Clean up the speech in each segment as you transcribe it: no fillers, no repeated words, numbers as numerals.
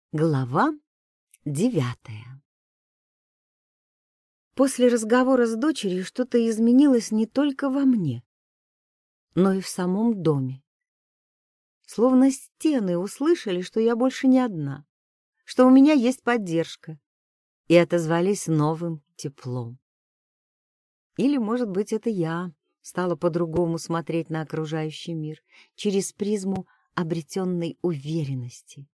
Глава 9. После разговора с дочерью что-то изменилось не только во мне, но и в самом доме. Словно стены услышали, что я больше не одна, что у меня есть поддержка, и отозвались новым теплом. Или, может быть, это я стала по-другому смотреть на окружающий мир, через призму обретенной уверенности.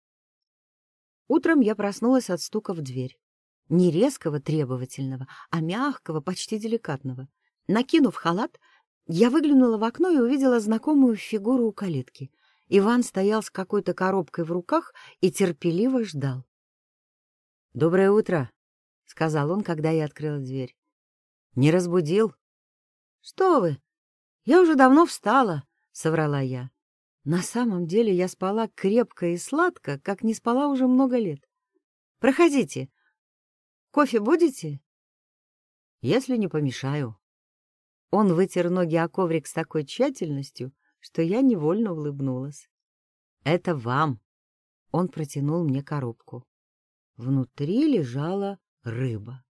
Утром я проснулась от стука в дверь. Не резкого, требовательного, а мягкого, почти деликатного. Накинув халат, я выглянула в окно и увидела знакомую фигуру у калитки. Иван стоял с какой-то коробкой в руках и терпеливо ждал. «Доброе утро», — сказал он, когда я открыла дверь. «Не разбудил?» «Что вы? Я уже давно встала», — соврала я. На самом деле я спала крепко и сладко, как не спала уже много лет. «Проходите. Кофе будете?» «Если не помешаю». Он вытер ноги о коврик с такой тщательностью, что я невольно улыбнулась. «Это вам». Он протянул мне коробку. Внутри лежала рыба.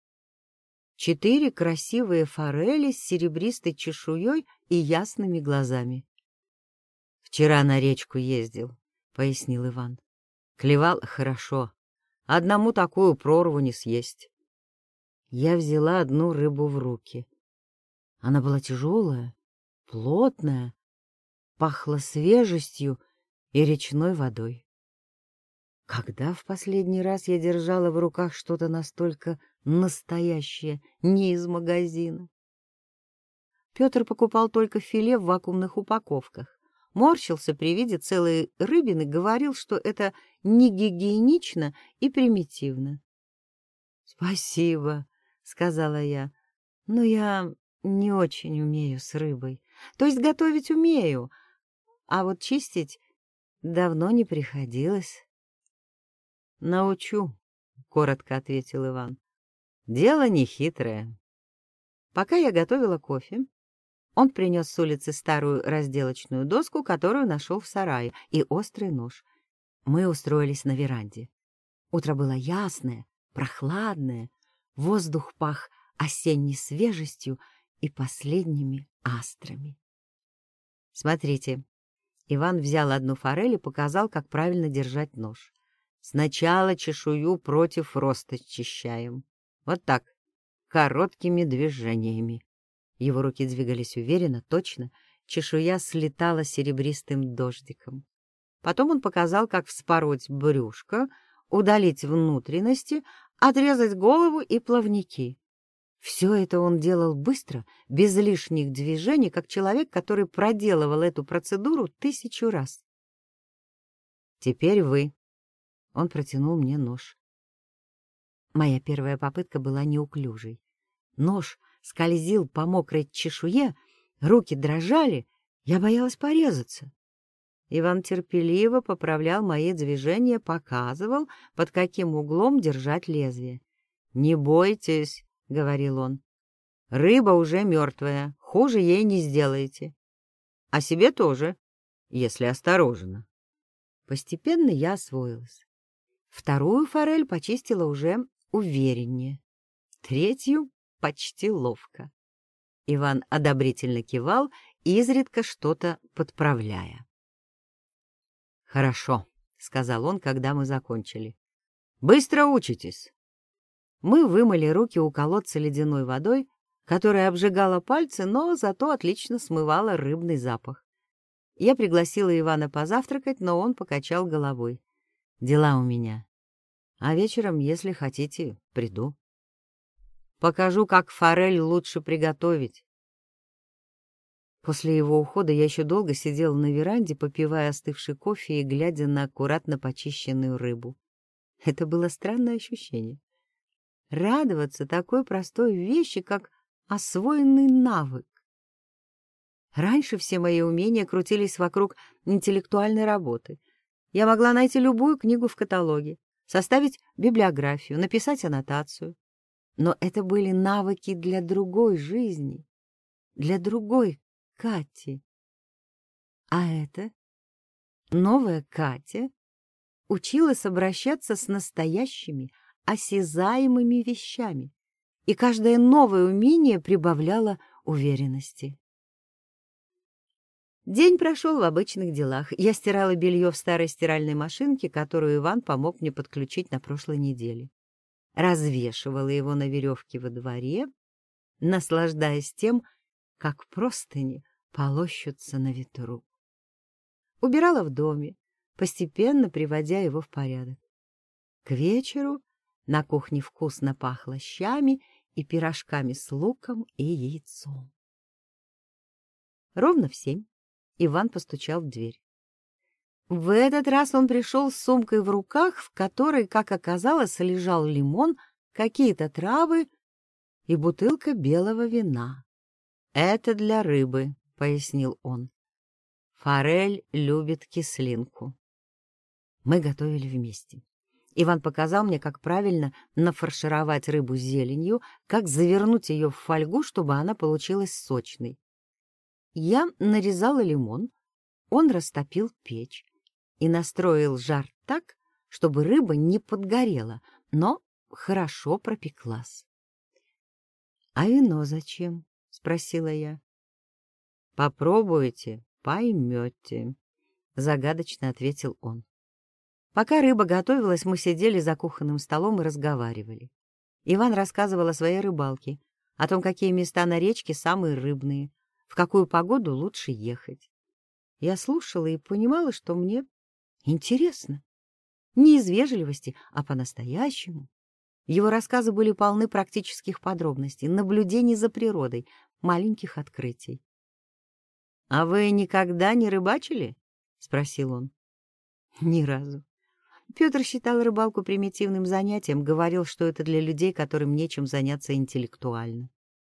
4 красивые форели с серебристой чешуей и ясными глазами. «Вчера на речку ездил», — пояснил Иван. «Клевал хорошо. Одному такую прорву не съесть». Я взяла одну рыбу в руки. Она была тяжелая, плотная, пахла свежестью и речной водой. Когда в последний раз я держала в руках что-то настолько настоящее, не из магазина? Петр покупал только филе в вакуумных упаковках. Морщился при виде целой рыбины, говорил, что это не гигиенично и примитивно. «Спасибо», — сказала я, — «но я не очень умею с рыбой. То есть готовить умею, а вот чистить давно не приходилось». «Научу», — коротко ответил Иван. «Дело нехитрое». Пока я готовила кофе, он принес с улицы старую разделочную доску, которую нашел в сарае, и острый нож. Мы устроились на веранде. Утро было ясное, прохладное, воздух пах осенней свежестью и последними астрами. «Смотрите». Иван взял одну форель и показал, как правильно держать нож. «Сначала чешую против роста счищаем. Вот так, короткими движениями». Его руки двигались уверенно, точно, чешуя слетала серебристым дождиком. Потом он показал, как вспороть брюшко, удалить внутренности, отрезать голову и плавники. Все это он делал быстро, без лишних движений, как человек, который проделывал эту процедуру 1000 раз. «Теперь вы». Он протянул мне нож. Моя первая попытка была неуклюжей. Нож скользил по мокрой чешуе, руки дрожали, я боялась порезаться. Иван терпеливо поправлял мои движения, показывал, под каким углом держать лезвие. «Не бойтесь», — говорил он, — «рыба уже мертвая, хуже ей не сделаете. А себе тоже, если осторожно». Постепенно я освоилась. Вторую форель почистила уже увереннее, третью — почти ловко. Иван одобрительно кивал, изредка что-то подправляя. «Хорошо», — сказал он, когда мы закончили. «Быстро учитесь». Мы вымыли руки у колодца ледяной водой, которая обжигала пальцы, но зато отлично смывала рыбный запах. Я пригласила Ивана позавтракать, но он покачал головой. «Дела у меня. А вечером, если хотите, приду. Покажу, как форель лучше приготовить». После его ухода я еще долго сидела на веранде, попивая остывший кофе и глядя на аккуратно почищенную рыбу. Это было странное ощущение. Радоваться такой простой вещи, как освоенный навык. Раньше все мои умения крутились вокруг интеллектуальной работы. Я могла найти любую книгу в каталоге, составить библиографию, написать аннотацию. Но это были навыки для другой жизни, для другой Кати. А это новая Катя училась обращаться с настоящими, осязаемыми вещами, и каждое новое умение прибавляло уверенности. День прошел в обычных делах. Я стирала белье в старой стиральной машинке, которую Иван помог мне подключить на прошлой неделе. Развешивала его на веревке во дворе, наслаждаясь тем, как простыни полощутся на ветру. Убирала в доме, постепенно приводя его в порядок. К вечеру на кухне вкусно пахло щами и пирожками с луком и яйцом. Ровно в 7 Иван постучал в дверь. В этот раз он пришел с сумкой в руках, в которой, как оказалось, лежал лимон, какие-то травы и бутылка белого вина. «Это для рыбы», — пояснил он. «Форель любит кислинку». Мы готовили вместе. Иван показал мне, как правильно нафаршировать рыбу зеленью, как завернуть ее в фольгу, чтобы она получилась сочной. Я нарезала лимон, он растопил печь и настроил жар так, чтобы рыба не подгорела, но хорошо пропеклась. — А вино зачем? — спросила я. — Попробуйте, поймете, — загадочно ответил он. Пока рыба готовилась, мы сидели за кухонным столом и разговаривали. Иван рассказывал о своей рыбалке, о том, какие места на речке самые рыбные, в какую погоду лучше ехать. Я слушала и понимала, что мне интересно. Не из вежливости, а по-настоящему. Его рассказы были полны практических подробностей, наблюдений за природой, маленьких открытий. — А вы никогда не рыбачили? — спросил он. — Ни разу. Петр считал рыбалку примитивным занятием, говорил, что это для людей, которым нечем заняться интеллектуально.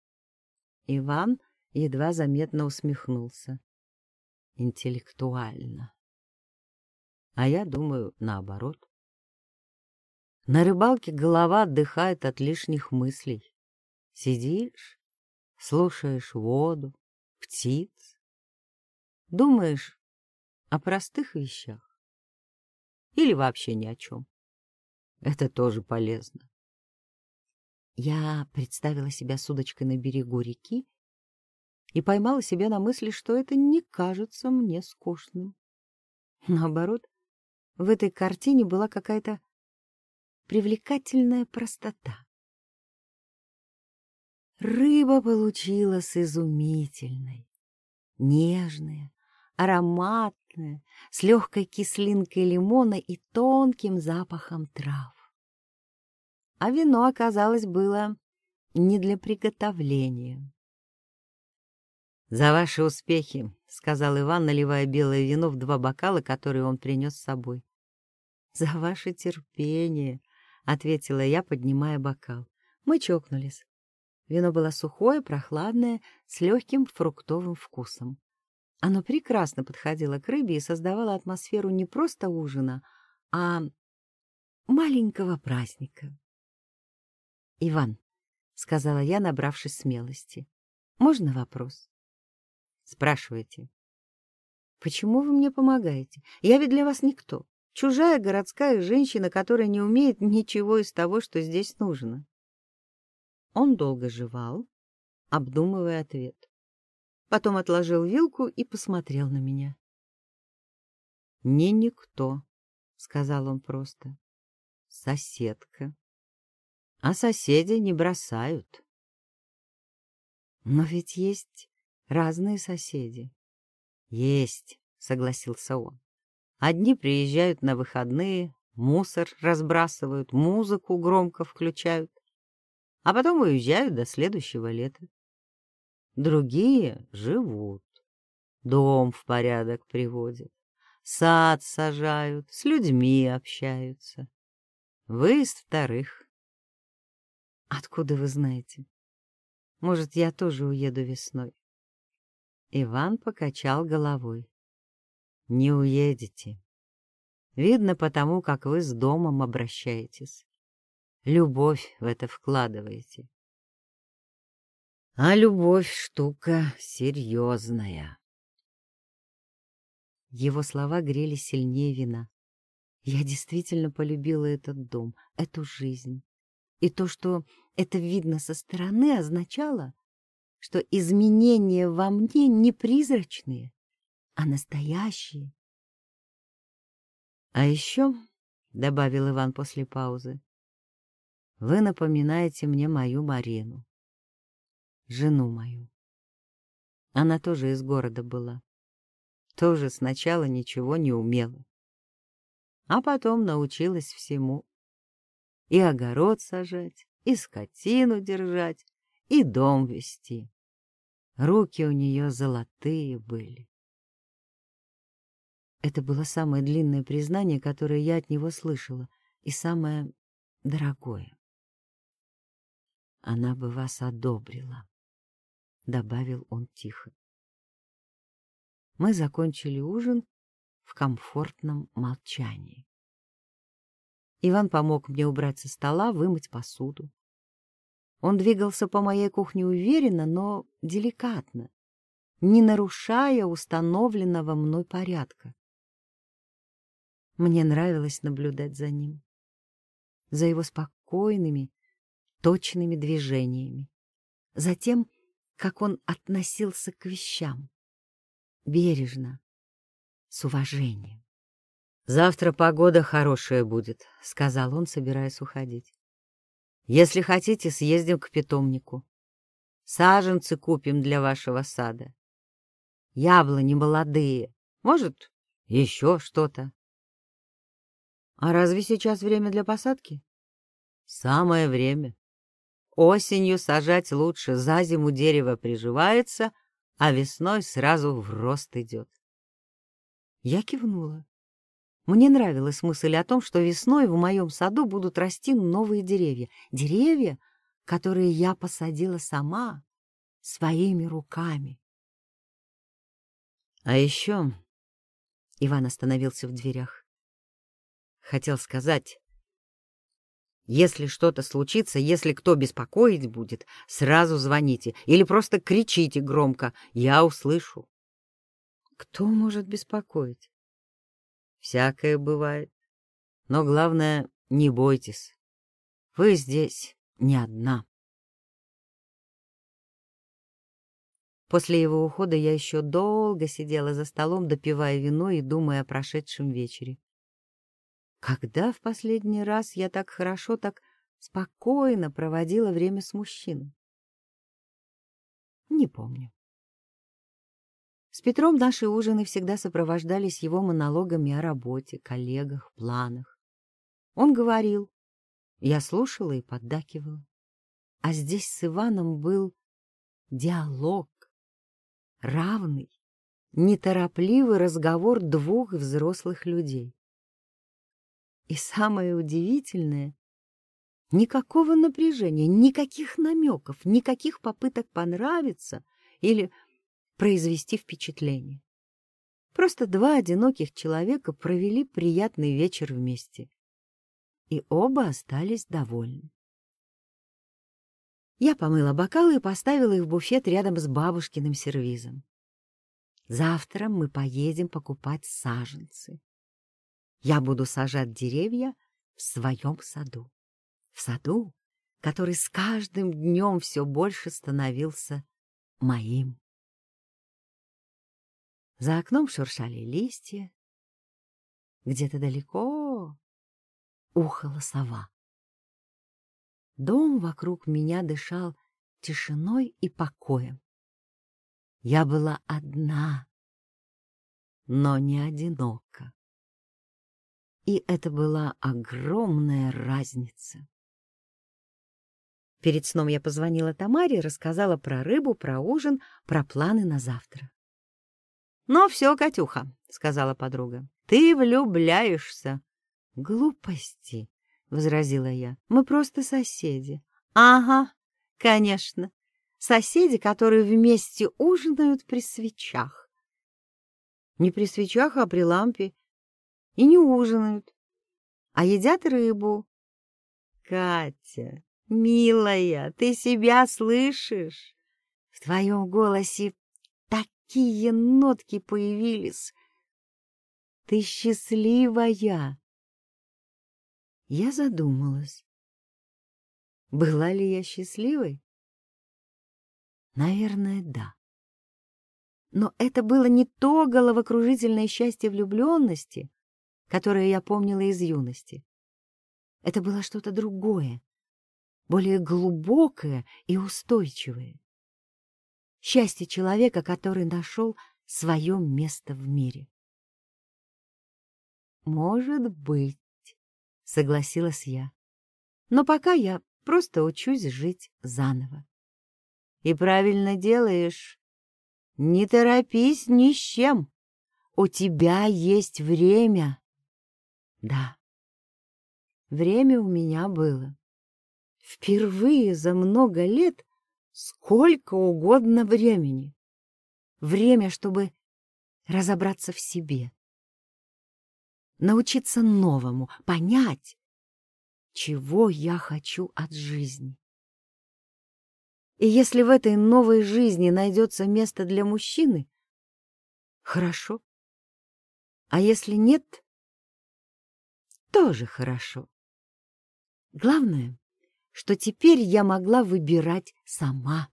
Иван едва заметно усмехнулся. Интеллектуально. А я думаю, наоборот. На рыбалке голова отдыхает от лишних мыслей. Сидишь, слушаешь воду, птиц, думаешь о простых вещах или вообще ни о чем. Это тоже полезно. Я представила себя с удочкой на берегу реки и поймала себя на мысли, что это не кажется мне скучным. Наоборот, в этой картине была какая-то привлекательная простота. Рыба получилась изумительной, нежная, ароматная, с легкой кислинкой лимона и тонким запахом трав. А вино, оказалось, было не для приготовления. «За ваши успехи», — сказал Иван, наливая белое вино в 2 бокала, которые он принес с собой. «За ваше терпение», — ответила я, поднимая бокал. Мы чокнулись. Вино было сухое, прохладное, с легким фруктовым вкусом. Оно прекрасно подходило к рыбе и создавало атмосферу не просто ужина, а маленького праздника. «Иван», — сказала я, набравшись смелости, — «можно вопрос?» «Спрашивайте». «Почему вы мне помогаете? Я ведь для вас никто. Чужая городская женщина, которая не умеет ничего из того, что здесь нужно». Он долго жевал, обдумывая ответ. Потом отложил вилку и посмотрел на меня. «Не никто», — сказал он просто. «Соседка. А соседи не бросают». «Но ведь есть разные соседи». «Есть», — согласился он. «Одни приезжают на выходные, мусор разбрасывают, музыку громко включают, а потом уезжают до следующего лета. Другие живут, дом в порядок приводят, сад сажают, с людьми общаются. Вы из вторых». «Откуда вы знаете? Может, я тоже уеду весной?» Иван покачал головой. «Не уедете. Видно потому, как вы с домом обращаетесь. Любовь в это вкладываете. А любовь — штука серьезная». Его слова грели сильнее вина. Я действительно полюбила этот дом, эту жизнь. И то, что это видно со стороны, означало, что изменения во мне не призрачные, а настоящие. «А еще», — добавил Иван после паузы, — «вы напоминаете мне мою Марину, жену мою. Она тоже из города была, тоже сначала ничего не умела, а потом научилась всему. И огород сажать, и скотину держать, и дом вести. Руки у нее золотые были». Это было самое длинное признание, которое я от него слышала, и самое дорогое. «Она бы вас одобрила», — добавил он тихо. Мы закончили ужин в комфортном молчании. Иван помог мне убрать со стола, вымыть посуду. Он двигался по моей кухне уверенно, но деликатно, не нарушая установленного мной порядка. Мне нравилось наблюдать за ним, за его спокойными, точными движениями, за тем, как он относился к вещам, бережно, с уважением. «Завтра погода хорошая будет», — сказал он, собираясь уходить. «Если хотите, съездим к питомнику. Саженцы купим для вашего сада. Яблони молодые, может, еще что-то». «А разве сейчас время для посадки?» «Самое время. Осенью сажать лучше, за зиму дерево приживается, а весной сразу в рост идет». Я кивнула. Мне нравилась мысль о том, что весной в моем саду будут расти новые деревья. Деревья, которые я посадила сама, своими руками. А еще Иван остановился в дверях. Хотел сказать, если что-то случится, если кто беспокоить будет, сразу звоните или просто кричите громко, я услышу. Кто может беспокоить? Всякое бывает. Но главное, не бойтесь. Вы здесь не одна. После его ухода я еще долго сидела за столом, допивая вино и думая о прошедшем вечере. Когда в последний раз я так хорошо, так спокойно проводила время с мужчиной? Не помню. С Петром наши ужины всегда сопровождались его монологами о работе, коллегах, планах. Он говорил, я слушала и поддакивала. А здесь с Иваном был диалог, равный, неторопливый разговор двух взрослых людей. И самое удивительное — никакого напряжения, никаких намеков, никаких попыток понравиться или произвести впечатление. Просто два одиноких человека провели приятный вечер вместе. И оба остались довольны. Я помыла бокалы и поставила их в буфет рядом с бабушкиным сервизом. Завтра мы поедем покупать саженцы. Я буду сажать деревья в своем саду. В саду, который с каждым днем все больше становился моим. За окном шуршали листья. Где-то далеко ухала сова. Дом вокруг меня дышал тишиной и покоем. Я была одна, но не одинока. И это была огромная разница. Перед сном я позвонила Тамаре, рассказала про рыбу, про ужин, про планы на завтра. «Ну все, Катюха», — сказала подруга, — «ты влюбляешься». «Глупости», — возразила я, — «мы просто соседи». «Ага, конечно, соседи, которые вместе ужинают при свечах». «Не при свечах, а при лампе. И не ужинают, а едят рыбу». «Катя, милая, ты себя слышишь? В твоем голосе такие нотки появились. Ты счастливая. Я задумалась, была ли я счастливой? Наверное, да. Но это было не то головокружительное счастье влюбленности, которое я помнила из юности. Это было что-то другое, более глубокое и устойчивое. Счастье человека, который нашел свое место в мире. «Может быть», — согласилась я. «Но пока я просто учусь жить заново». «И правильно делаешь. Не торопись ни с чем. У тебя есть время». Да, время у меня было. Впервые за много лет сколько угодно времени. Время, чтобы разобраться в себе, научиться новому, понять, чего я хочу от жизни. И если в этой новой жизни найдется место для мужчины, хорошо. А если нет, тоже хорошо. Главное, что теперь я могла выбирать сама.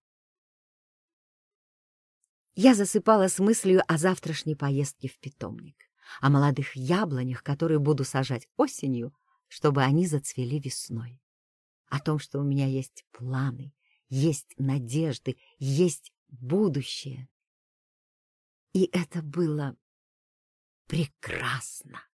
Я засыпала с мыслью о завтрашней поездке в питомник, о молодых яблонях, которые буду сажать осенью, чтобы они зацвели весной, о том, что у меня есть планы, есть надежды, есть будущее. И это было прекрасно.